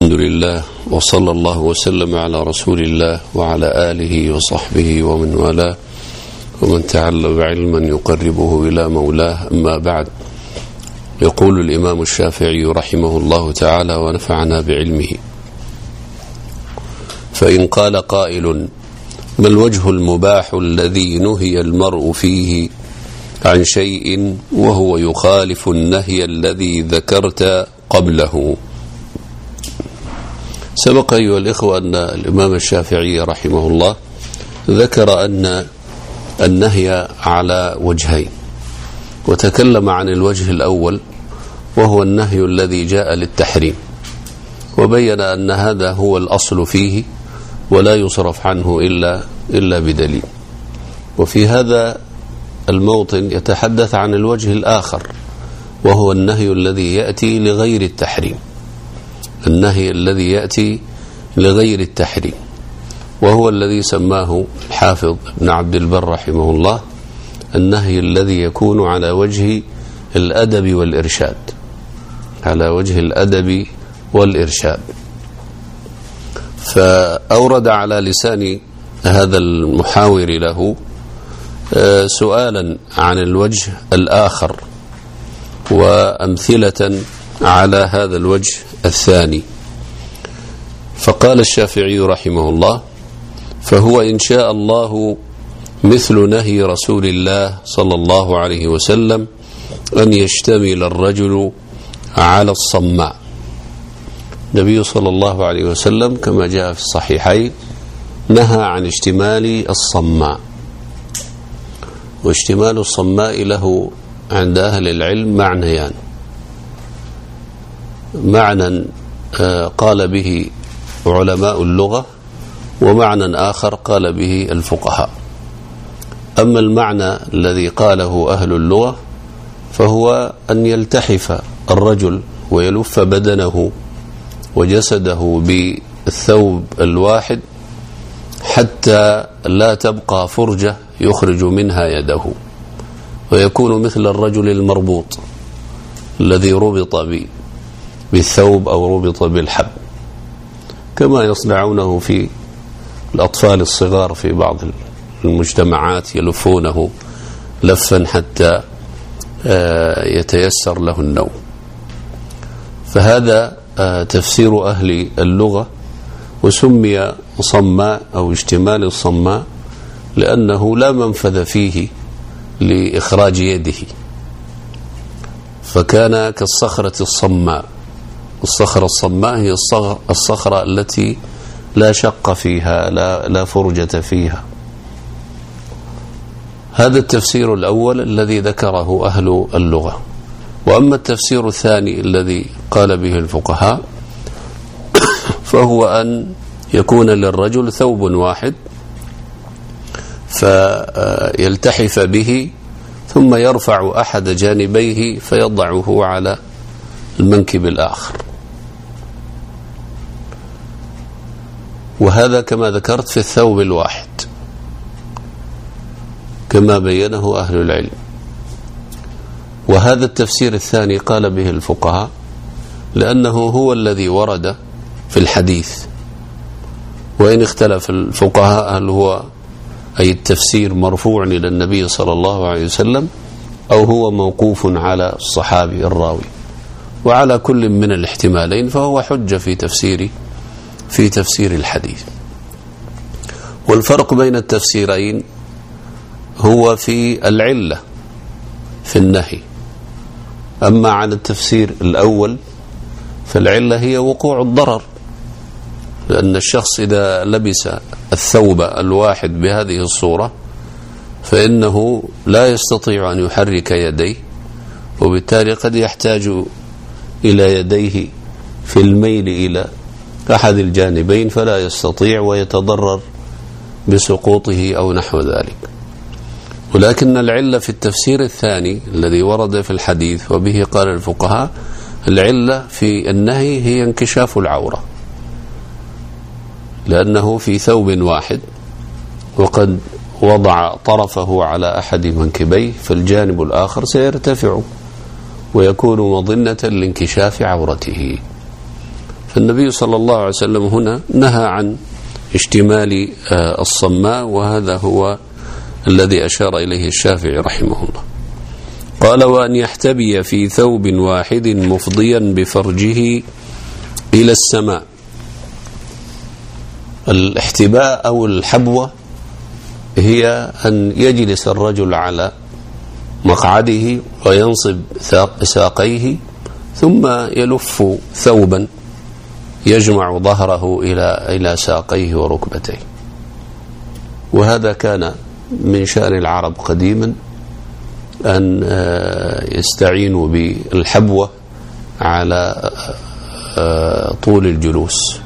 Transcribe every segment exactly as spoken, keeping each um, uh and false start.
الحمد لله وصلى الله وسلم على رسول الله وعلى آله وصحبه ومن والاه ومن تعلم علما يقربه إلى مولاه. أما بعد، يقول الإمام الشافعي رحمه الله تعالى ونفعنا بعلمه: فإن قال قائل: ما الوجه المباح الذي نهي المرء فيه عن شيء وهو يخالف النهي الذي ذكرت قبله؟ سبق أيها الإخوة أن الإمام الشافعي رحمه الله ذكر أن النهي على وجهين، وتكلم عن الوجه الأول وهو النهي الذي جاء للتحريم، وبين أن هذا هو الأصل فيه ولا يصرف عنه إلا, إلا بدليل. وفي هذا الموطن يتحدث عن الوجه الآخر وهو النهي الذي يأتي لغير التحريم، النهي الذي يأتي لغير التحريم، وهو الذي سماه الحافظ ابن عبد البر رحمه الله النهي الذي يكون على وجه الأدب والإرشاد، على وجه الأدب والإرشاد. فأورد على لسان هذا المحاور له سؤالا عن الوجه الآخر وأمثلة على هذا الوجه الثاني. فقال الشافعي رحمه الله: فهو إن شاء الله مثل نهي رسول الله صلى الله عليه وسلم أن يشتمل الرجل على الصماء. النبي صلى الله عليه وسلم كما جاء في الصحيحين نهى عن اشتمال الصماء، واشتمال الصماء له عند أهل العلم معنيان: معنى قال به علماء اللغة، ومعنى آخر قال به الفقهاء. أما المعنى الذي قاله أهل اللغة فهو أن يلتحف الرجل ويلف بدنه وجسده بالثوب الواحد حتى لا تبقى فرجة يخرج منها يده، ويكون مثل الرجل المربوط الذي ربط بالثوب أو ربط بالحبل، كما يصنعونه في الأطفال الصغار في بعض المجتمعات، يلفونه لفا حتى يتيسر له النوم. فهذا تفسير أهل اللغة، وسمي صماء أو اشتمال الصماء لأنه لا منفذ فيه لإخراج يده، فكان كالصخرة الصماء. الصخرة الصماء هي الصخرة التي لا شق فيها، لا, لا فرجة فيها. هذا التفسير الأول الذي ذكره أهل اللغة. وأما التفسير الثاني الذي قال به الفقهاء فهو أن يكون للرجل ثوب واحد فيلتحف به ثم يرفع أحد جانبيه فيضعه على المنكب الآخر، وهذا كما ذكرت في الثوب الواحد كما بينه أهل العلم. وهذا التفسير الثاني قال به الفقهاء لأنه هو الذي ورد في الحديث، وإن اختلف الفقهاء هل هو أي التفسير مرفوع إلى النبي صلى الله عليه وسلم أو هو موقوف على الصحابي الراوي، وعلى كل من الاحتمالين فهو حجة في تفسير في تفسير الحديث. والفرق بين التفسيرين هو في العلة في النهي. أما عن التفسير الأول فالعلة هي وقوع الضرر، لأن الشخص إذا لبس الثوب الواحد بهذه الصورة فإنه لا يستطيع أن يحرك يديه، وبالتالي قد يحتاج إلى يديه في الميل إلى أحد الجانبين فلا يستطيع ويتضرر بسقوطه أو نحو ذلك. ولكن العلة في التفسير الثاني الذي ورد في الحديث وبه قال الفقهاء، العلة في النهي هي انكشاف العورة، لأنه في ثوب واحد وقد وضع طرفه على أحد منكبيه فالجانب الآخر سيرتفع ويكون مظنة لانكشاف عورته، فالنبي صلى الله عليه وسلم هنا نهى عن اشتمال الصماء، وهذا هو الذي أشار إليه الشافعي رحمه الله. قال: وأن يحتبي في ثوب واحد مفضيا بفرجه إلى السماء. الاحتباء أو الحبوة هي أن يجلس الرجل على مقعده وينصب ساقيه ثم يلف ثوبا يجمع ظهره إلى إلى ساقيه وركبتيه. وهذا كان من شأن العرب قديما أن يستعينوا بالحبوة على طول الجلوس.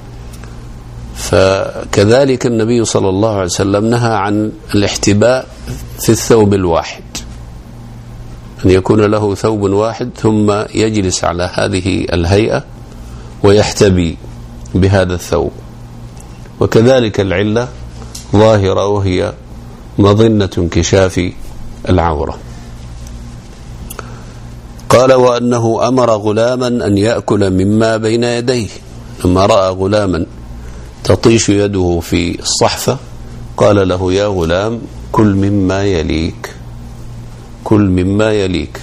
فكذلك النبي صلى الله عليه وسلم نهى عن الاحتباء في الثوب الواحد، أن يكون له ثوب واحد ثم يجلس على هذه الهيئة ويحتبي بهذا الثوب. وكذلك العلة ظاهرة وهي مظنة انكشاف العورة. قال: وأنه أمر غلاما أن يأكل مما بين يديه. لما رأى غلاما تطيش يده في الصحفة قال له: يا غلام كل مما يليك، كل مما يليك.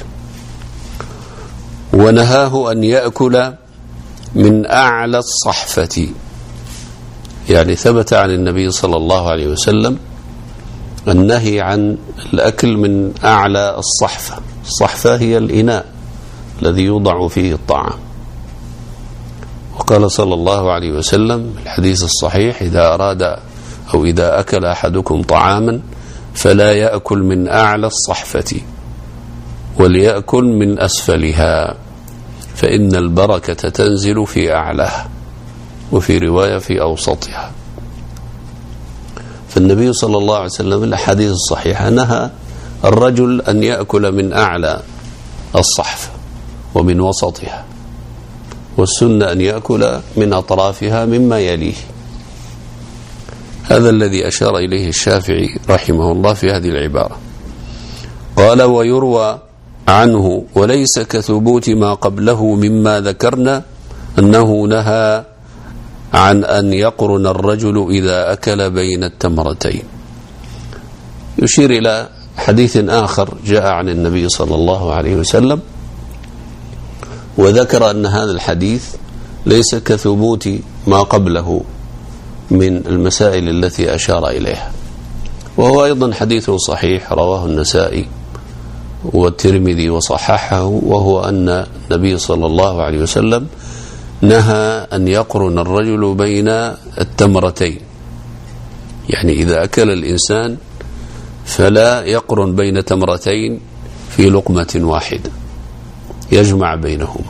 ونهاه أن يأكل من أعلى الصحفة، يعني ثبت عن النبي صلى الله عليه وسلم النهي عن الأكل من أعلى الصحفة. الصحفة هي الإناء الذي يوضع فيه الطعام. وقال صلى الله عليه وسلم في الحديث الصحيح: إذا أراد أو إذا أكل أحدكم طعاما فلا يأكل من أعلى الصحفة وليأكل من أسفلها، فإن البركة تنزل في أعلاها، وفي رواية في أوسطها. فالنبي صلى الله عليه وسلم في الأحاديث الصحيحة نهى الرجل أن يأكل من أعلى الصحفة ومن وسطها، والسنة أن يأكل من أطرافها مما يليه. هذا الذي أشار إليه الشافعي رحمه الله في هذه العبارة. قال: ويروى عنه وليس كثبوت ما قبله مما ذكرنا أنه نهى عن أن يقرن الرجل إذا أكل بين التمرتين. يشير إلى حديث آخر جاء عن النبي صلى الله عليه وسلم، وذكر أن هذا الحديث ليس كثبوت ما قبله من المسائل التي أشار إليها. وهو أيضا حديث صحيح رواه النسائي والترمذي وصححه، وهو أن النبي صلى الله عليه وسلم نهى أن يقرن الرجل بين التمرتين، يعني إذا أكل الإنسان فلا يقرن بين تمرتين في لقمة واحدة، يجمع بينهما.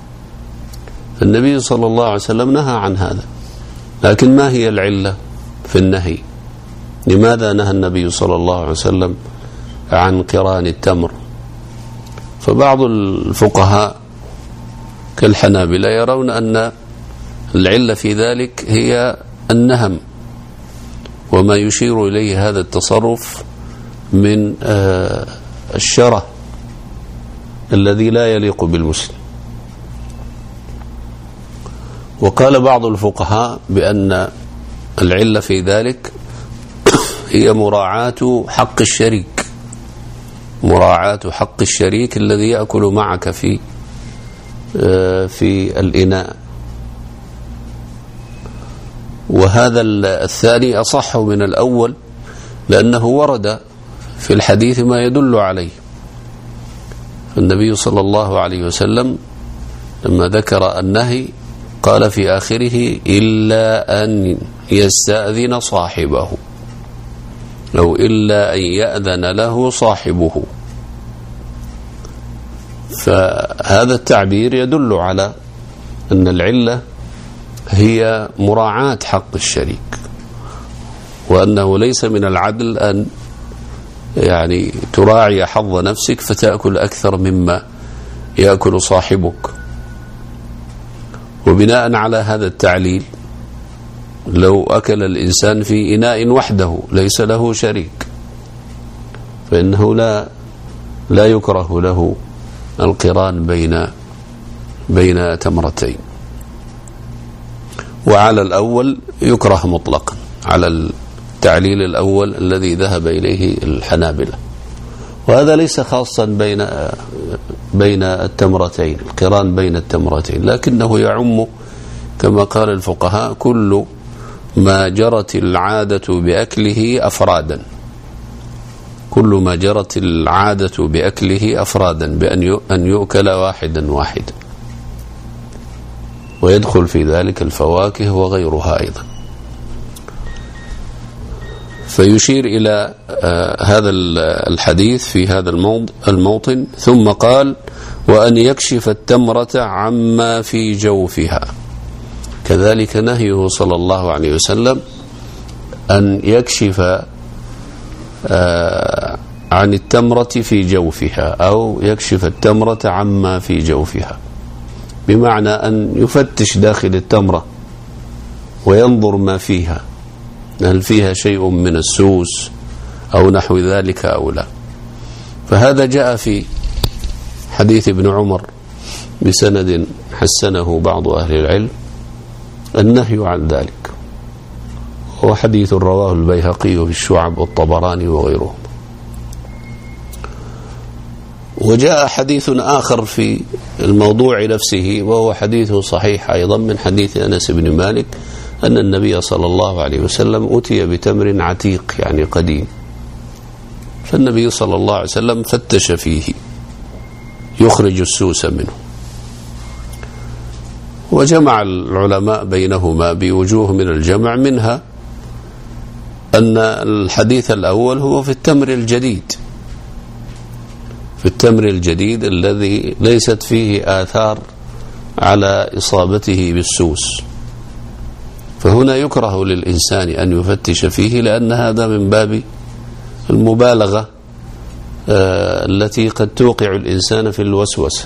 النبي صلى الله عليه وسلم نهى عن هذا، لكن ما هي العلة في النهي؟ لماذا نهى النبي صلى الله عليه وسلم عن قران التمر؟ فبعض الفقهاء كالحنابلة يرون أن العلة في ذلك هي النهم، وما يشير إليه هذا التصرف من الشره الذي لا يليق بالمسلم. وقال بعض الفقهاء بأن العلة في ذلك هي مراعاة حق الشريك، مراعاة حق الشريك الذي يأكل معك في في الإناء. وهذا الثاني أصح من الأول، لأنه ورد في الحديث ما يدل عليه. النبي صلى الله عليه وسلم لما ذكر النهي قال في آخره: إلا أن يستأذن صاحبه، أو إلا أن يأذن له صاحبه. فهذا التعبير يدل على أن العلة هي مراعاة حق الشريك، وأنه ليس من العدل أن يعني تراعي حظ نفسك فتأكل أكثر مما يأكل صاحبك. وبناء على هذا التعليل لو أكل الإنسان في إناء وحده ليس له شريك فإنه لا لا يكره له القران بين بين تمرتين. وعلى الأول يكره مطلقا، على التعليل الأول الذي ذهب إليه الحنابلة. وهذا ليس خاصا بين بين التمرتين، القران بين التمرتين، لكنه يعم كما قال الفقهاء كل ما جرت العادة بأكله أفرادا، كل ما جرت العادة بأكله أفرادا، بأن أن يؤكل واحدا واحدا، ويدخل في ذلك الفواكه وغيرها أيضا. فيشير إلى هذا الحديث في هذا الموطن، ثم قال: وأن يكشف التمرة عما في جوفها. كذلك نهيه صلى الله عليه وسلم أن يكشف عن التمرة في جوفها، أو يكشف التمرة عما في جوفها، بمعنى أن يفتش داخل التمرة وينظر ما فيها، هل فيها شيء من السوس أو نحو ذلك أو لا. فهذا جاء في حديث ابن عمر بسند حسنه بعض أهل العلم النهي عن ذلك، هو حديث رواه البيهقي في الشعب والطبراني وغيرهم. وجاء حديث آخر في الموضوع نفسه، وهو حديث صحيح أيضا من حديث أنس بن مالك أن النبي صلى الله عليه وسلم أتي بتمر عتيق يعني قديم، فالنبي صلى الله عليه وسلم فتش فيه يخرج السوس منه، وجمع العلماء بينهما بوجوه من الجمع، منها أن الحديث الأول هو في التمر الجديد، في التمر الجديد الذي ليست فيه آثار على إصابته بالسوس، فهنا يكره للإنسان أن يفتش فيه، لأن هذا من باب المبالغة التي قد توقع الإنسان في الوسوسة،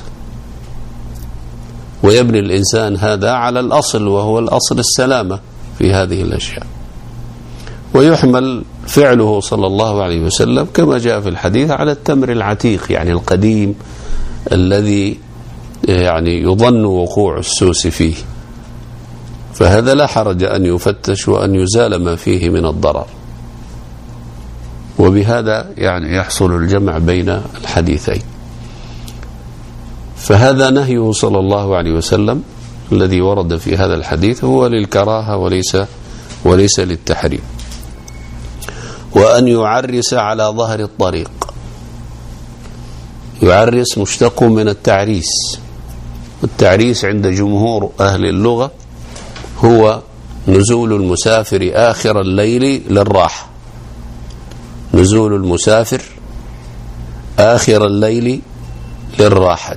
ويبني الإنسان هذا على الأصل، وهو الأصل السلامة في هذه الأشياء. ويحمل فعله صلى الله عليه وسلم كما جاء في الحديث على التمر العتيق يعني القديم الذي يعني يظن وقوع السوس فيه، فهذا لا حرج أن يفتش وأن يزال ما فيه من الضرر. وبهذا يعني يحصل الجمع بين الحديثين. فهذا نهيه صلى الله عليه وسلم الذي ورد في هذا الحديث هو للكراهة وليس وليس للتحريم. وأن يعرس على ظهر الطريق، يعرس مشتق من التعريس، والتعريس عند جمهور أهل اللغة هو نزول المسافر آخر الليل للراحة، نزول المسافر آخر الليل للراحة،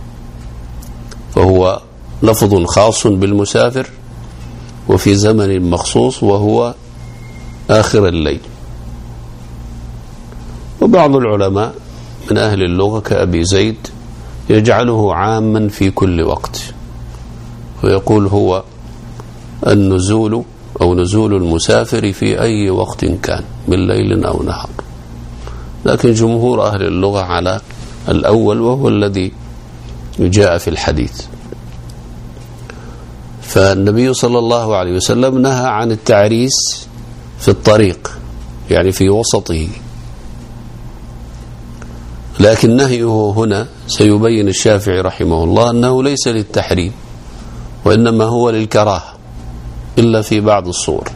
فهو لفظ خاص بالمسافر وفي زمن مخصوص وهو آخر الليل. وبعض العلماء من أهل اللغة كأبي زيد يجعله عاما في كل وقت، ويقول هو النزول أو نزول المسافر في أي وقت كان من ليل أو نهار، لكن جمهور أهل اللغة على الأول وهو الذي جاء في الحديث. فالنبي صلى الله عليه وسلم نهى عن التعريس في الطريق يعني في وسطه، لكن نهيه هنا سيبين الشافعي رحمه الله أنه ليس للتحريم، وإنما هو للكراهة إلا في بعض الصور.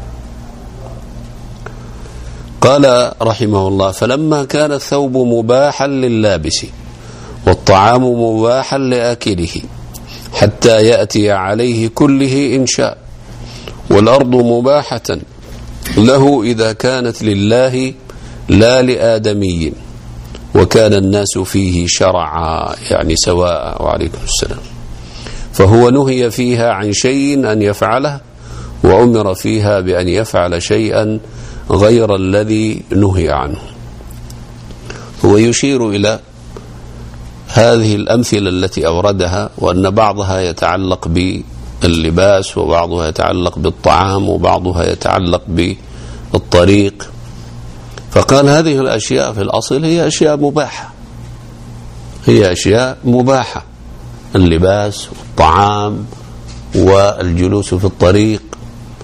قال رحمه الله: فلما كان الثوب مباحا لللابس والطعام مباحا لآكله حتى يأتي عليه كله إن شاء، والأرض مباحة له إذا كانت لله لا لآدمي، وكان الناس فيه شرعا يعني سواء، وعليكم السلام، فهو نهي فيها عن شيء أن يفعله، وأمر فيها بأن يفعل شيئا غير الذي نهي عنه. هو يشير إلى هذه الأمثلة التي أوردها، وأن بعضها يتعلق باللباس، وبعضها يتعلق بالطعام، وبعضها يتعلق بالطريق. فقال هذه الأشياء في الأصل هي أشياء مباحة، هي أشياء مباحة، اللباس والطعام والجلوس في الطريق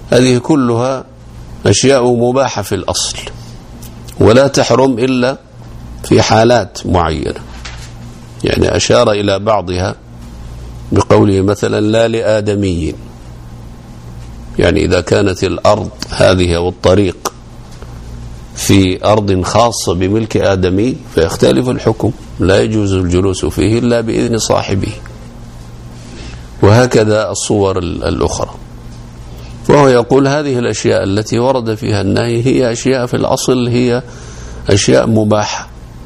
هذه كلها أشياء مباحة في الأصل، ولا تحرم إلا في حالات معينة. يعني أشار إلى بعضها بقوله مثلا لا لآدمي، يعني إذا كانت الأرض هذه والطريق في أرض خاصة بملك آدمي فيختلف الحكم، لا يجوز الجلوس فيه إلا بإذن صاحبه. وهكذا الصور الأخرى. وهو يقول هذه الأشياء التي ورد فيها النهي هي أشياء في الأصل هي أشياء مباحة،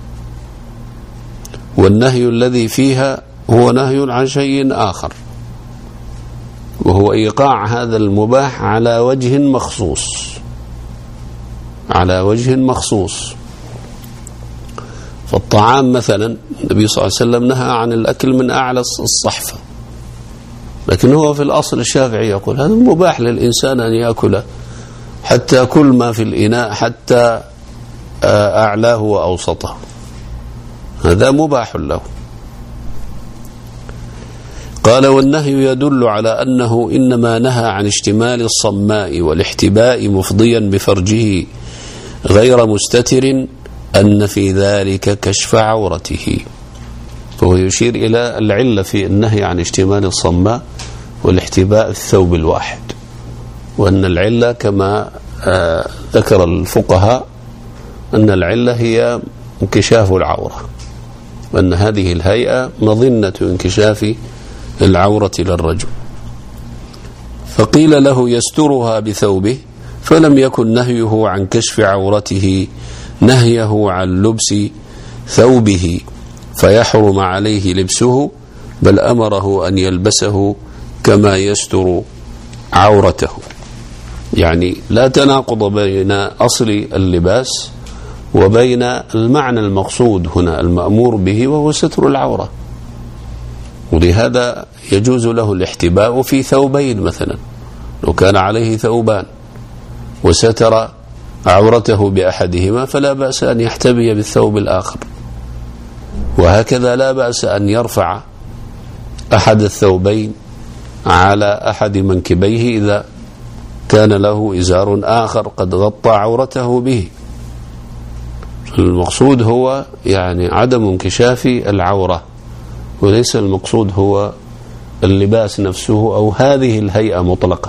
والنهي الذي فيها هو نهي عن شيء آخر، وهو إيقاع هذا المباح على وجه مخصوص، على وجه مخصوص. فالطعام مثلا النبي صلى الله عليه وسلم نهى عن الأكل من أعلى الصحفة، لكن هو في الأصل الشافعي يقول هذا مباح للإنسان أن يأكل حتى كل ما في الإناء حتى أعلاه وأوسطه، هذا مباح له. قال والنهي يدل على أنه إنما نهى عن اشتمال الصماء والاحتباء مفضيا بفرجه غير مستتر أن في ذلك كشف عورته. فهو يشير إلى العلة في النهي عن اشتمال الصماء والاحتباء في الثوب الواحد، وأن العلة كما آه ذكر الفقهاء أن العلة هي انكشاف العورة، وأن هذه الهيئة مظنة انكشاف العورة للرجل. فقيل له يسترها بثوبه، فلم يكن نهيه عن كشف عورته نهيه عن لبس ثوبه فيحرم عليه لبسه، بل أمره أن يلبسه كما يستر عورته. يعني لا تناقض بين أصل اللباس وبين المعنى المقصود هنا المأمور به وهو ستر العورة. ولهذا يجوز له الاحتباء في ثوبين مثلا، لو كان عليه ثوبان وستر عورته بأحدهما فلا بأس أن يحتبي بالثوب الآخر، وهكذا لا بأس أن يرفع أحد الثوبين على أحد منكبيه إذا كان له إزار آخر قد غطى عورته به. المقصود هو يعني عدم انكشاف العورة، وليس المقصود هو اللباس نفسه أو هذه الهيئة مطلقا.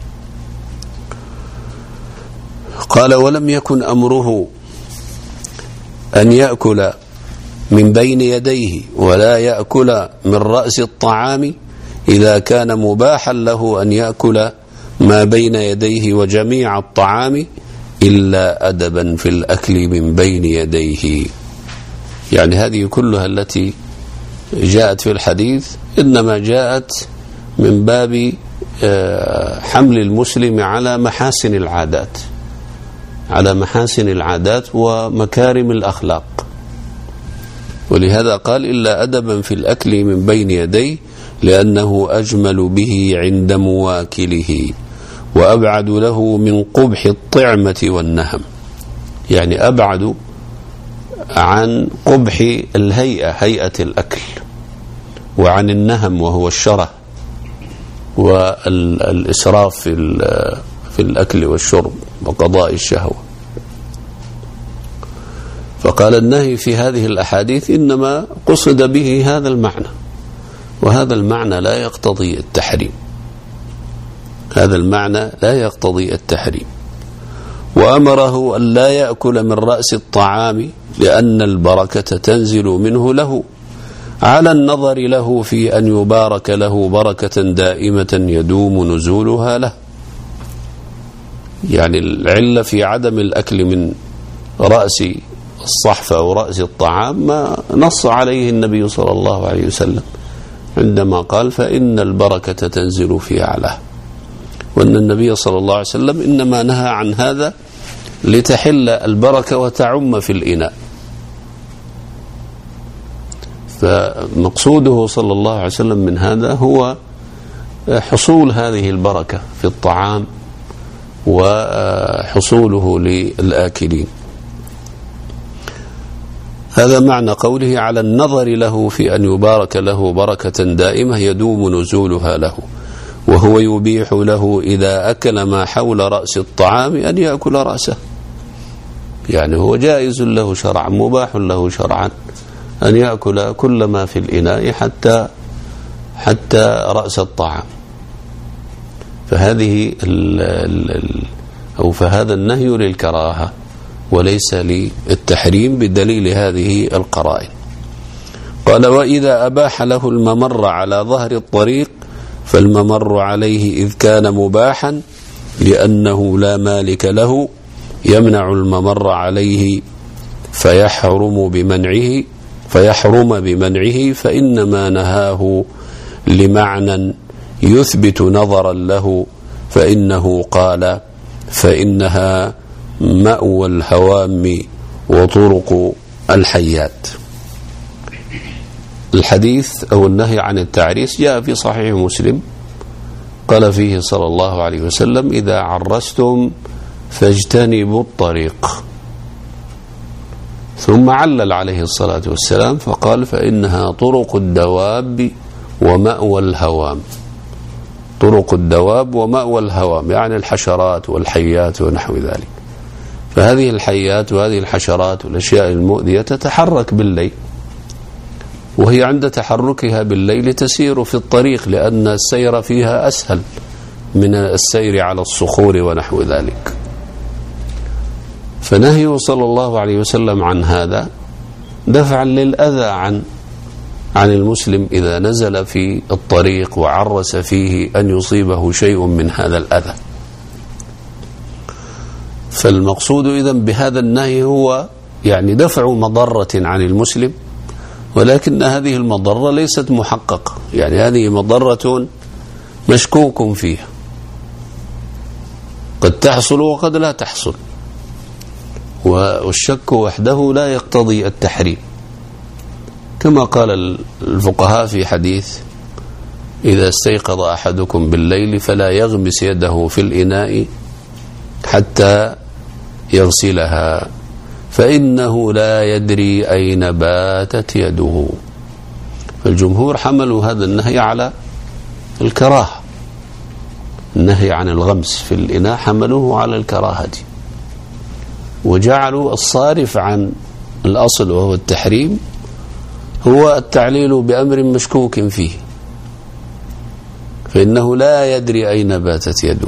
قال ولم يكن أمره أن يأكل من بين يديه ولا يأكل من رأس الطعام إذا كان مباحا له أن يأكل ما بين يديه وجميع الطعام إلا أدبا في الأكل من بين يديه. يعني هذه كلها التي جاءت في الحديث إنما جاءت من باب حمل المسلم على محاسن العادات، على محاسن العادات ومكارم الأخلاق. ولهذا قال إلا أدبا في الأكل من بين يديه لأنه أجمل به عند مواكله وأبعد له من قبح الطعمة والنهم. يعني أبعد عن قبح الهيئة، هيئة الأكل، وعن النهم وهو الشره والإسراف في في الأكل والشرب وقضاء الشهوة. فقال النهي في هذه الأحاديث إنما قصد به هذا المعنى، وهذا المعنى لا يقتضي التحريم، هذا المعنى لا يقتضي التحريم. وأمره أن لا يأكل من رأس الطعام لأن البركة تنزل منه له، على النظر له في أن يبارك له بركة دائمة يدوم نزولها له. يعني العلة في عدم الأكل من رأس الصحفة أو رأس الطعام ما نص عليه النبي صلى الله عليه وسلم عندما قال فإن البركة تنزل في أعلاه، وأن النبي صلى الله عليه وسلم إنما نهى عن هذا لتحل البركة وتعم في الإناء. فمقصوده صلى الله عليه وسلم من هذا هو حصول هذه البركة في الطعام وحصوله للآكلين. هذا معنى قوله على النظر له في أن يبارك له بركة دائمة يدوم نزولها له. وهو يبيح له إذا أكل ما حول رأس الطعام أن يأكل رأسه. يعني هو جائز له شرعا، مباح له شرعا أن يأكل كل ما في الإناء حتى حتى رأس الطعام. فهذه ال ال أو فهذا النهي للكراهة وليس للتحريم بدليل هذه القرائن. قال: وإذا أباح له الممر على ظهر الطريق فالممر عليه إذ كان مباحا لأنه لا مالك له يمنع الممر عليه فيحرم بمنعه فيحرم بمنعه فإنما نهاه لمعنى يثبت نظرا له، فإنه قال: فإنها مأوى الهوام وطرق الحيات. الحديث أو النهي عن التعريس جاء في صحيح مسلم، قال فيه صلى الله عليه وسلم: إذا عرستم فاجتنبوا الطريق. ثم علل عليه الصلاة والسلام فقال: فإنها طرق الدواب ومأوى الهوام. طرق الدواب ومأوى الهوام يعني الحشرات والحيات ونحو ذلك. فهذه الحيات وهذه الحشرات والأشياء المؤذية تتحرك بالليل، وهي عند تحركها بالليل تسير في الطريق لأن السير فيها أسهل من السير على الصخور ونحو ذلك. فنهيه صلى الله عليه وسلم عن هذا دفعا للأذى عن عن المسلم إذا نزل في الطريق وعرس فيه أن يصيبه شيء من هذا الأذى. فالمقصود إذن بهذا النهي هو يعني دفع مضرة عن المسلم، ولكن هذه المضرة ليست محققة، يعني هذه مضرة مشكوك فيها، قد تحصل وقد لا تحصل، والشك وحده لا يقتضي التحريم. كما قال الفقهاء في حديث: إذا استيقظ أحدكم بالليل فلا يغمس يده في الإناء حتى يغسلها فإنه لا يدري أين باتت يده. فالجمهور حملوا هذا النهي على الكراهة، النهي عن الغمس في الإناء حملوه على الكراهة، وجعلوا الصارف عن الأصل وهو التحريم هو التعليل بأمر مشكوك فيه، فإنه لا يدري أين باتت يده،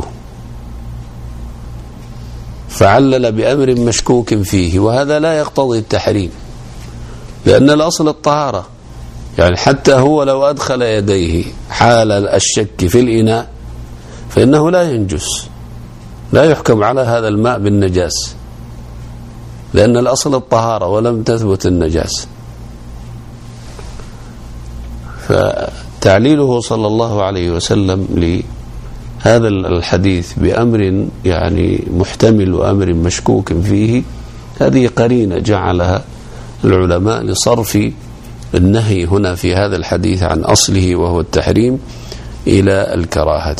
فعلل بأمر مشكوك فيه، وهذا لا يقتضي التحريم لأن الأصل الطهارة. يعني حتى هو لو أدخل يديه حال الشك في الإناء فإنه لا ينجس، لا يحكم على هذا الماء بالنجاس لأن الأصل الطهارة ولم تثبت النجاسة. فتعليله صلى الله عليه وسلم لهذا الحديث بأمر يعني محتمل وأمر مشكوك فيه، هذه قرينة جعلها العلماء لصرف النهي هنا في هذا الحديث عن أصله وهو التحريم إلى الكراهة.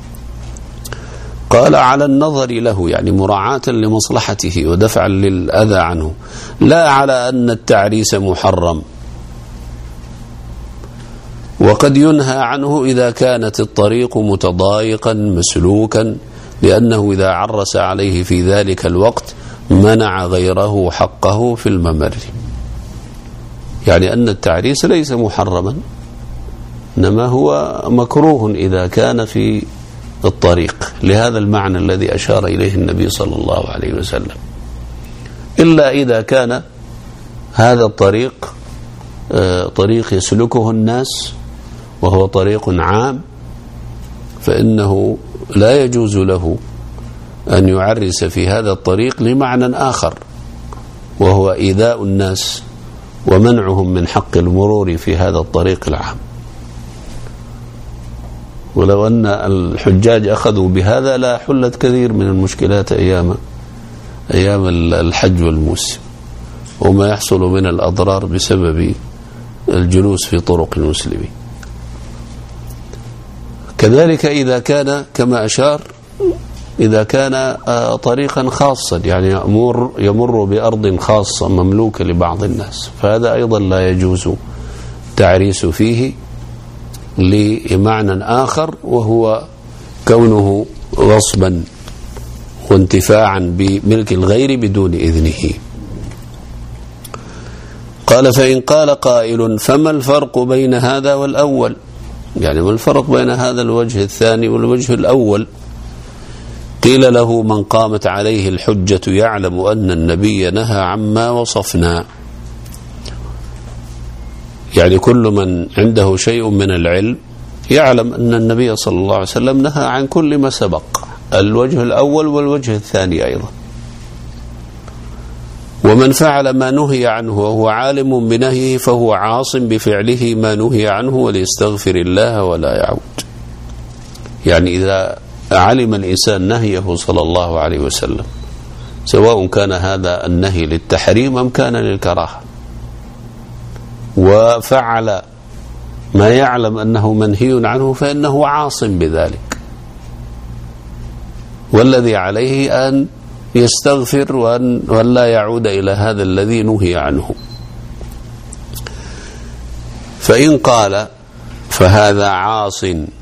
قال: على النظر له، يعني مراعاة لمصلحته ودفعا للأذى عنه، لا على أن التعريس محرم، وقد ينهى عنه إذا كانت الطريق متضايقا مسلوكا، لأنه إذا عرس عليه في ذلك الوقت منع غيره حقه في الممر. يعني أن التعريس ليس محرما، إنما هو مكروه إذا كان في الطريق، لهذا المعنى الذي أشار إليه النبي صلى الله عليه وسلم، إلا إذا كان هذا الطريق طريق يسلكه الناس وهو طريق عام، فإنه لا يجوز له أن يعرس في هذا الطريق لمعنى آخر، وهو إيذاء الناس ومنعهم من حق المرور في هذا الطريق العام. ولو أن الحجاج أخذوا بهذا لا حلت كثير من المشكلات أيام أيام الحج والموسم، وما يحصل من الأضرار بسبب الجلوس في طرق المسلمين. كذلك إذا كان كما أشار إذا كان طريقا خاصا، يعني يمر, يمر بأرض خاصة مملوكة لبعض الناس، فهذا أيضا لا يجوز تعريس فيه لمعنى آخر، وهو كونه غصبا وانتفاعا بملك الغير بدون إذنه. قال: فإن قال قائل: فما الفرق بين هذا والأول؟ يعني ما الفرق بين هذا الوجه الثاني والوجه الأول؟ قيل له: من قامت عليه الحجة يعلم أن النبي نهى عما وصفنا. يعني كل من عنده شيء من العلم يعلم أن النبي صلى الله عليه وسلم نهى عن كل ما سبق، الوجه الأول والوجه الثاني أيضا. ومن فعل ما نهي عنه وهو عالم بنهيه فهو عاص بفعله ما نهي عنه وليستغفر الله ولا يعود. يعني إذا علم الإنسان نهيه صلى الله عليه وسلم، سواء كان هذا النهي للتحريم أم كان للكراهة، وفعل ما يعلم أنه منهي عنه، فإنه عاص بذلك، والذي عليه أن يستغفر وأن ولا يعود إلى هذا الذي نهي عنه. فإن قال فهذا عاص،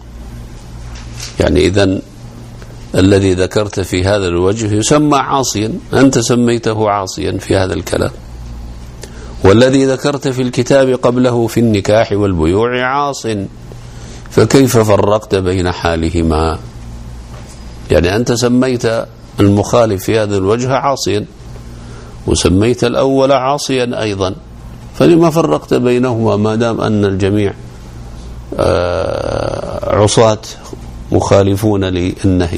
يعني إذن الذي ذكرت في هذا الوجه يسمى عاصيا، أنت سميته عاصيا في هذا الكلام، والذي ذكرت في الكتاب قبله في النكاح والبيوع عاص، فكيف فرقت بين حالهما؟ يعني أنت سميت المخالف في هذا الوجه عاصيا، وسميت الأول عاصيا أيضا، فلما فرقت بينهما ما دام أن الجميع عصاة مخالفون للنهي؟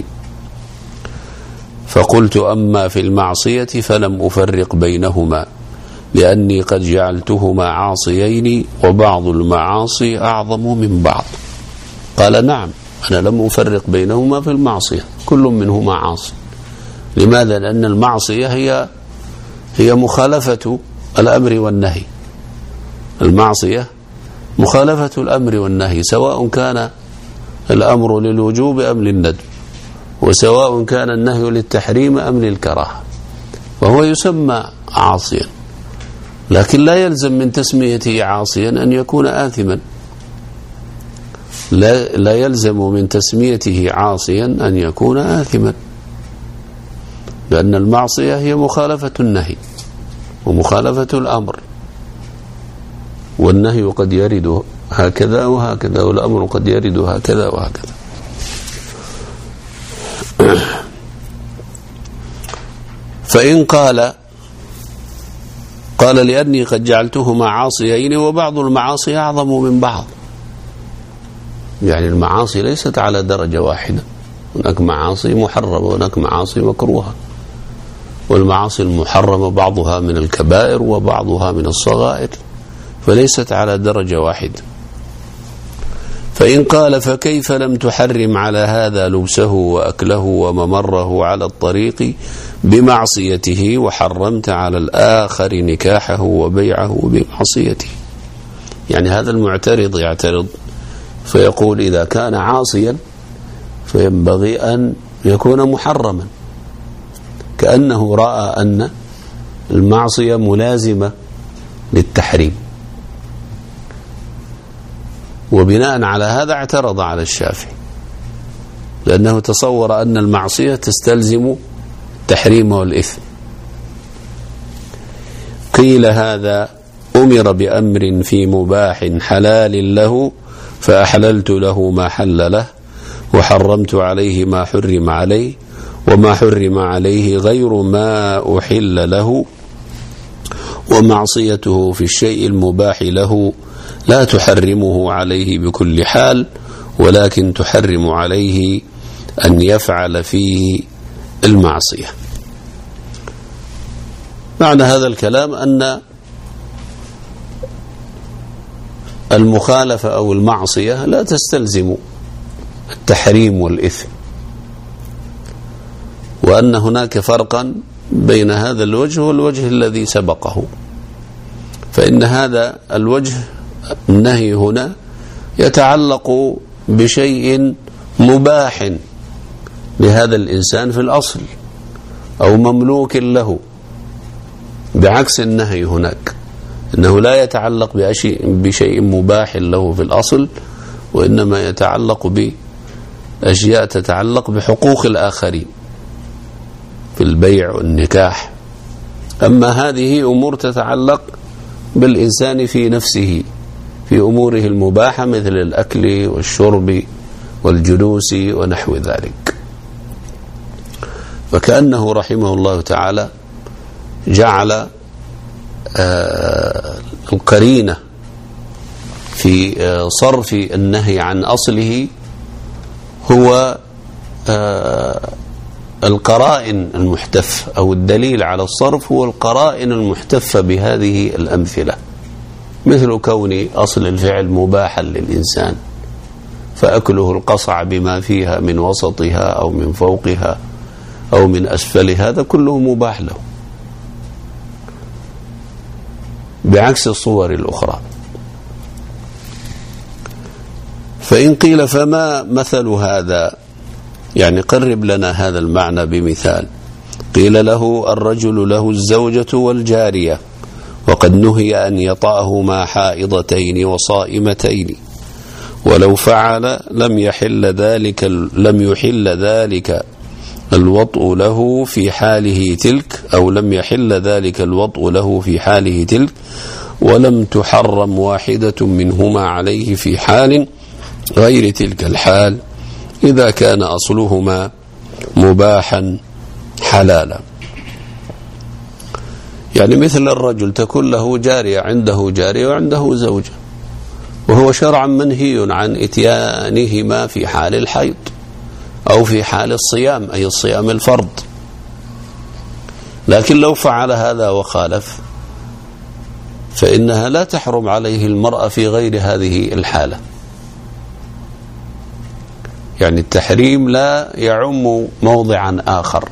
فقلت: أما في المعصية فلم أفرق بينهما، لأني قد جعلتهما عاصيين، وبعض المعاصي أعظم من بعض. قال: نعم، أنا لم أفرق بينهما في المعصية، كل منهما عاصي. لماذا؟ لأن المعصية هي هي مخالفة الأمر والنهي. المعصية مخالفة الأمر والنهي، سواء كان الأمر للوجوب أم للندب، وسواء كان النهي للتحريم أم للكراهة، وهو يسمى عاصيا. لكن لا يلزم من تسميته عاصيا أن يكون آثما، لا, لا يلزم من تسميته عاصيا أن يكون آثما، لأن المعصية هي مخالفة النهي ومخالفة الأمر، والنهي قد يرد هكذا وهكذا، والأمر قد يرد هكذا وهكذا. فإن قال قال لأني قد جعلتهما عاصيين، وبعض المعاصي أعظم من بعض. يعني المعاصي ليست على درجة واحدة، هناك معاصي محرمة وهناك معاصي مكروهة، والمعاصي المحرمة بعضها من الكبائر وبعضها من الصغائر، فليست على درجة واحدة. فإن قال فكيف لم تحرم على هذا لبسه وأكله وممره على الطريق بمعصيته، وحرمت على الآخر نكاحه وبيعه بمعصيته؟ يعني هذا المعترض يعترض فيقول: إذا كان عاصيا فينبغي أن يكون محرما، كأنه رأى أن المعصية ملازمة للتحريم، وبناء على هذا اعترض على الشافعي، لأنه تصور أن المعصية تستلزم التحريم والإثم. قيل: هذا أمر بأمر في مباح حلال له، فأحللت له ما حل له، وحرمت عليه ما حرم عليه، وما حرم عليه غير ما أحل له، ومعصيته في الشيء المباح له لا تحرمه عليه بكل حال، ولكن تحرم عليه أن يفعل فيه المعصية. معنى هذا الكلام أن المخالفة أو المعصية لا تستلزم التحريم والإثم، وأن هناك فرقا بين هذا الوجه والوجه الذي سبقه. فإن هذا الوجه النهي هنا يتعلق بشيء مباح لهذا الإنسان في الأصل أو مملوك له، بعكس النهي هناك، إنه لا يتعلق بشيء مباح له في الأصل، وإنما يتعلق بأشياء تتعلق بحقوق الآخرين في البيع والنكاح. أما هذه أمور تتعلق بالإنسان في نفسه في أموره المباحة مثل الأكل والشرب والجلوس ونحو ذلك. فكأنه رحمه الله تعالى جعل آه القرينة في آه صرف النهي عن أصله هو آه القرائن المحتفة، أو الدليل على الصرف هو القرائن المحتفة بهذه الأمثلة، مثل كون أصل الفعل مباحا للإنسان فأكله القصع بما فيها من وسطها أو من فوقها أو من أسفلها، هذا كله مباح له، بعكس الصور الأخرى. فإن قيل فما مثل هذا، يعني قرب لنا هذا المعنى بمثال. قيل له الرجل له الزوجة والجارية وقد نهي أن يطأهما حائضتين وصائمتين، ولو فعل لم يحل ذلك لم يحل ذلك الوطء له في حاله تلك، أو لم يحل ذلك الوطء له في حاله تلك، ولم تحرم واحدة منهما عليه في حال غير تلك الحال إذا كان أصلهما مباحا حلالا. يعني مثل الرجل تكون له جارية، عنده جارية وعنده زوجة، وهو شرعا منهي عن اتيانهما في حال الحيض أو في حال الصيام، أي الصيام الفرض. لكن لو فعل هذا وخالف فإنها لا تحرم عليه المرأة في غير هذه الحالة. يعني التحريم لا يعم موضعا آخر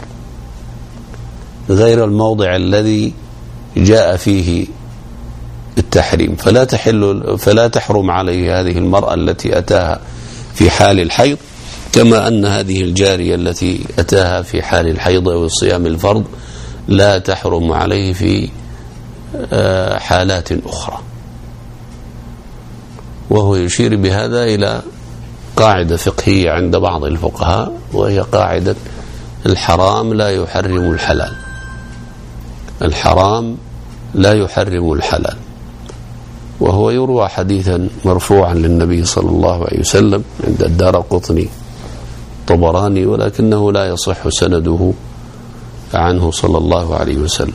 غير الموضع الذي جاء فيه التحريم، فلا تحل فلا تحرم عليه هذه المرأة التي أتاها في حال الحيض، كما أن هذه الجارية التي أتاها في حال الحيض والصيام الفرض لا تحرم عليه في حالات أخرى. وهو يشير بهذا إلى قاعدة فقهية عند بعض الفقهاء، وهي قاعدة الحرام لا يحرم الحلال. الحرام لا يحرم الحلال. وهو يروى حديثا مرفوعا للنبي صلى الله عليه وسلم عند الدارقطني طبراني، ولكنه لا يصح سنده عنه صلى الله عليه وسلم.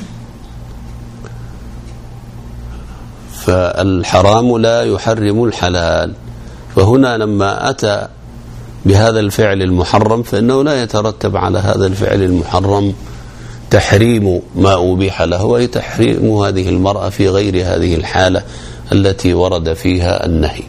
فالحرام لا يحرم الحلال. فهنا لما أتى بهذا الفعل المحرم فإنه لا يترتب على هذا الفعل المحرم تحريم ما أبيح له، وهي تحريم هذه المرأة في غير هذه الحالة التي ورد فيها النهي.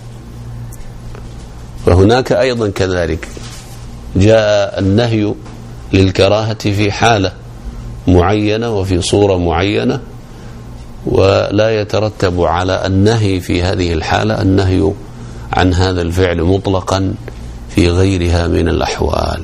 فهناك أيضا كذلك جاء النهي للكراهة في حالة معينة وفي صورة معينة، ولا يترتب على النهي في هذه الحالة النهي عن هذا الفعل مطلقا في غيرها من الأحوال.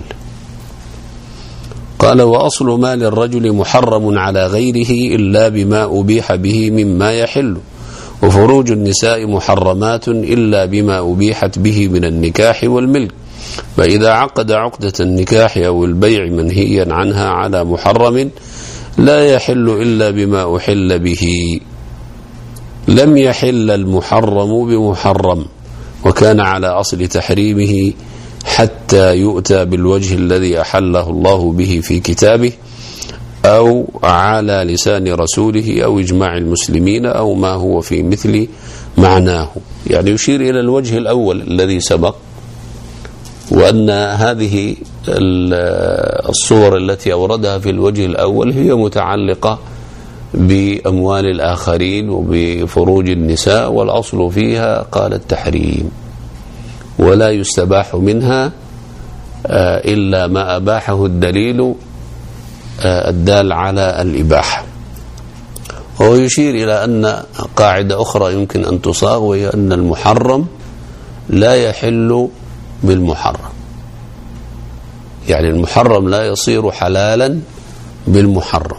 قال: وأصل ما للرجل محرم على غيره إلا بما أبيح به مما يحل، وفروج النساء محرمات إلا بما أبيحت به من النكاح والملك، فإذا عقد عقدة النكاح أو البيع منهيا عنها على محرم لا يحل إلا بما أحل به، لم يحل المحرم بمحرم، وكان على أصل تحريمه حتى يؤتى بالوجه الذي أحله الله به في كتابه أو على لسان رسوله أو إجماع المسلمين أو ما هو في مثل معناه. يعني يشير إلى الوجه الأول الذي سبق، وأن هذه الصور التي أوردها في الوجه الأول هي متعلقة بأموال الآخرين وبفروج النساء، والأصل فيها قال التحريم، ولا يستباح منها إلا ما أباحه الدليل الدال على الإباحة. وهو يشير إلى أن قاعدة أخرى يمكن أن تصاغ، وهي أن المحرم لا يحل بالمحرم. يعني المحرم لا يصير حلالا بالمحرم،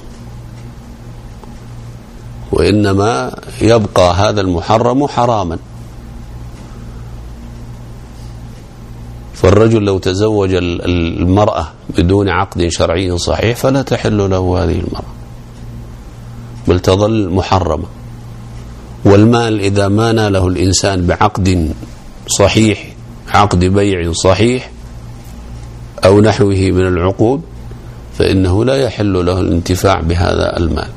وإنما يبقى هذا المحرم حراما. فالرجل لو تزوج المرأة بدون عقد شرعي صحيح فلا تحل له هذه المرأة، بل تظل محرمة. والمال إذا ما ناله الإنسان بعقد صحيح، عقد بيع صحيح أو نحوه من العقود، فإنه لا يحل له الانتفاع بهذا المال.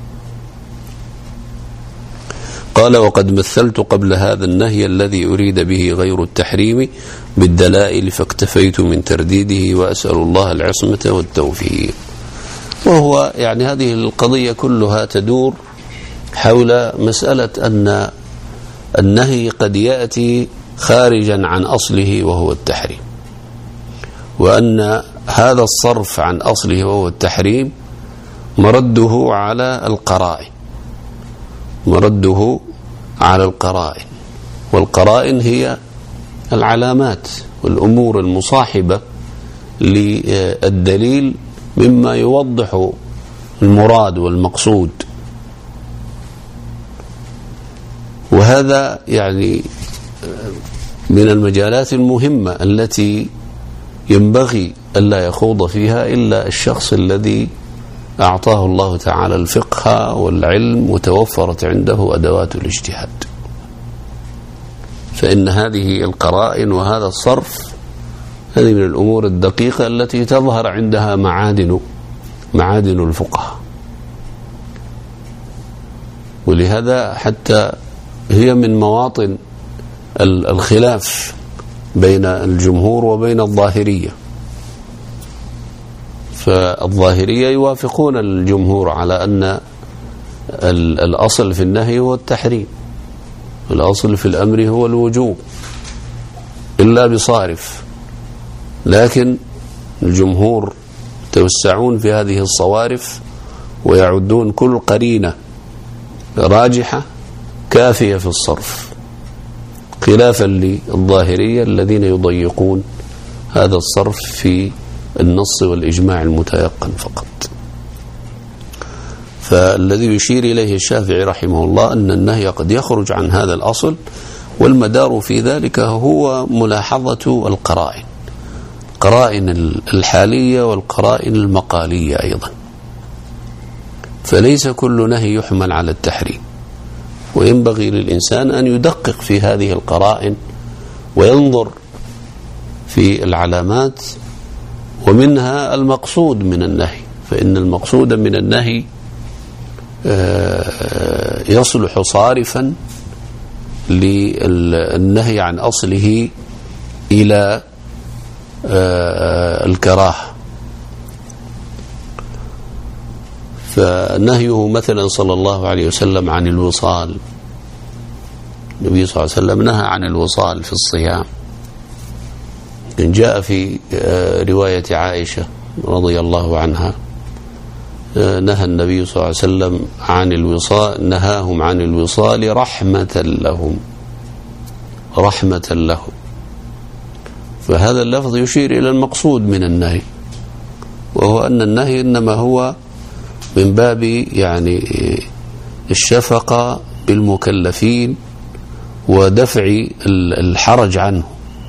قال: وقد مثلت قبل هذا النهي الذي أريد به غير التحريم بالدلائل فاكتفيت من ترديده، وأسأل الله العصمة والتوفيق. وهو يعني هذه القضية كلها تدور حول مسألة أن النهي قد يأتي خارجا عن أصله وهو التحريم، وأن هذا الصرف عن أصله وهو التحريم مرده على القرائن، مرده على القرائن والقرائن هي العلامات والأمور المصاحبة للدليل مما يوضح المراد والمقصود. وهذا يعني من المجالات المهمة التي ينبغي ألا يخوض فيها إلا الشخص الذي أعطاه الله تعالى الفقه والعلم وتوفرت عنده أدوات الاجتهاد. فإن هذه القرائن وهذا الصرف هذه من الأمور الدقيقة التي تظهر عندها معادن معادن الفقه، ولهذا حتى هي من مواطن الخلاف بين الجمهور وبين الظاهرية. فالظاهرية يوافقون الجمهور على أن الأصل في النهي هو التحريم، والأصل في الأمر هو الوجوب إلا بصارف، لكن الجمهور توسعون في هذه الصوارف ويعدون كل قرينة راجحة كافية في الصرف، خلافا للظاهرية الذين يضيقون هذا الصرف في النص والإجماع المتيقن فقط. فالذي يشير إليه الشافعي رحمه الله أن النهي قد يخرج عن هذا الأصل، والمدار في ذلك هو ملاحظة القرائن، القرائن الحالية والقرائن المقالية أيضا. فليس كل نهي يحمل على التحريم، وينبغي للإنسان أن يدقق في هذه القرائن وينظر في العلامات، ومنها المقصود من النهي، فإن المقصود من النهي يصلح صارفا للنهي عن أصله إلى الكراهة. فنهيه مثلا صلى الله عليه وسلم عن الوصال، النبي صلى الله عليه وسلم نهى عن الوصال في الصيام. جاء في رواية عائشة رضي الله عنها نهى النبي صلى الله عليه وسلم عن الوصال، نهاهم عن الوصال رحمة لهم، رحمة لهم. فهذا اللفظ يشير إلى المقصود من النهي، وهو أن النهي إنما هو من باب يعني الشفقة بالمكلفين ودفع الحرج عنه،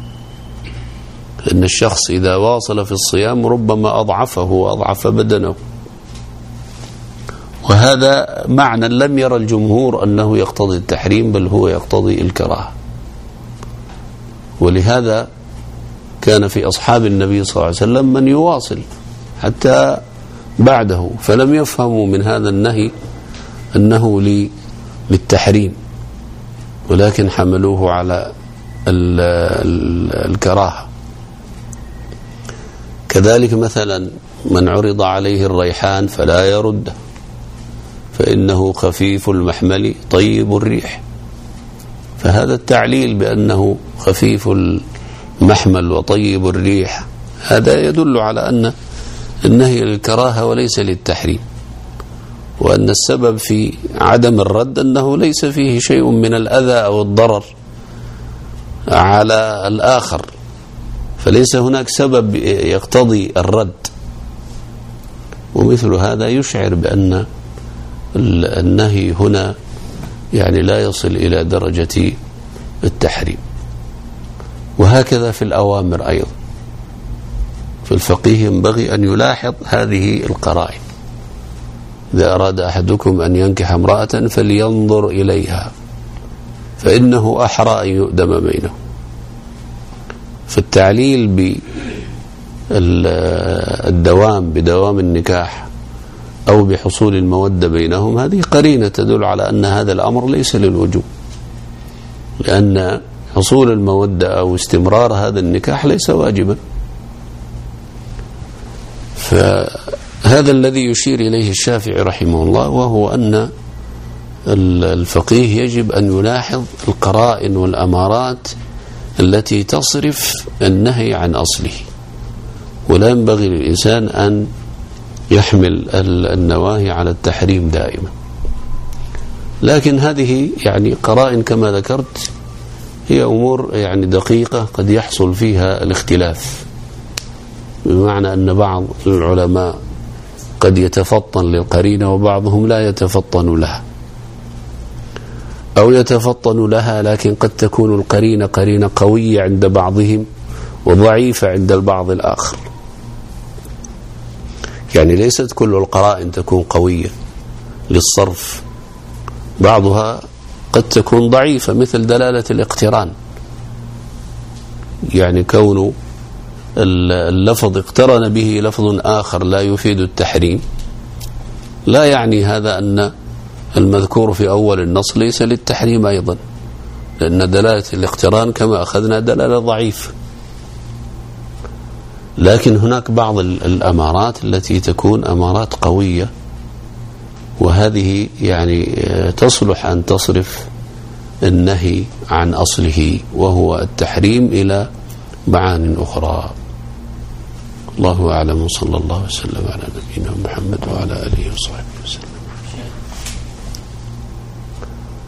لأن الشخص إذا واصل في الصيام ربما أضعفه وأضعف بدنه، وهذا معنى لم يرى الجمهور أنه يقتضي التحريم، بل هو يقتضي الكراهة. ولهذا كان في أصحاب النبي صلى الله عليه وسلم من يواصل حتى بعده، فلم يفهموا من هذا النهي أنه للتحريم، ولكن حملوه على الكراهة. كذلك مثلا من عرض عليه الريحان فلا يرده، فإنه خفيف المحمل طيب الريح. فهذا التعليل بأنه خفيف المحمل وطيب الريح هذا يدل على أن النهي للكراهة وليس للتحريم، وأن السبب في عدم الرد أنه ليس فيه شيء من الأذى أو الضرر على الآخر، فليس هناك سبب يقتضي الرد. ومثل هذا يشعر بأن النهي هنا يعني لا يصل إلى درجة التحريم. وهكذا في الأوامر أيضا، فالفقيه ينبغي أن يلاحظ هذه القرائن. إذا أراد أحدكم أن ينكح امرأة فلينظر إليها فإنه أحرى أن يؤدم بينه. فالتعليل بالدوام بدوام النكاح أو بحصول المودة بينهم هذه قرينة تدل على أن هذا الأمر ليس للوجوب، لأن حصول المودة أو استمرار هذا النكاح ليس واجبا. فهذا الذي يشير إليه الشافعي رحمه الله، وهو أن الفقيه يجب أن يلاحظ القرائن والأمارات التي تصرف النهي عن أصله، ولا ينبغي للإنسان أن يحمل النواهي على التحريم دائما. لكن هذه يعني قرائن كما ذكرت هي أمور يعني دقيقة قد يحصل فيها الاختلاف، بمعنى أن بعض العلماء قد يتفطن للقرينة وبعضهم لا يتفطن لها، أو يتفطن لها لكن قد تكون القرينة قرينة قوية عند بعضهم وضعيفة عند البعض الآخر. يعني ليست كل القرائن تكون قوية للصرف، بعضها قد تكون ضعيفة، مثل دلالة الاقتران. يعني كون اللفظ اقترن به لفظ آخر لا يفيد التحريم لا يعني هذا أن المذكور في أول النص ليس للتحريم أيضا، لأن دلالة الاقتران كما أخذنا دلالة ضعيفة. لكن هناك بعض الأمارات التي تكون أمارات قوية، وهذه يعني تصلح أن تصرف النهي عن أصله وهو التحريم إلى معان أخرى. الله أعلم، صلى الله وسلم على نبينا محمد وعلى آله وصحبه وسلم.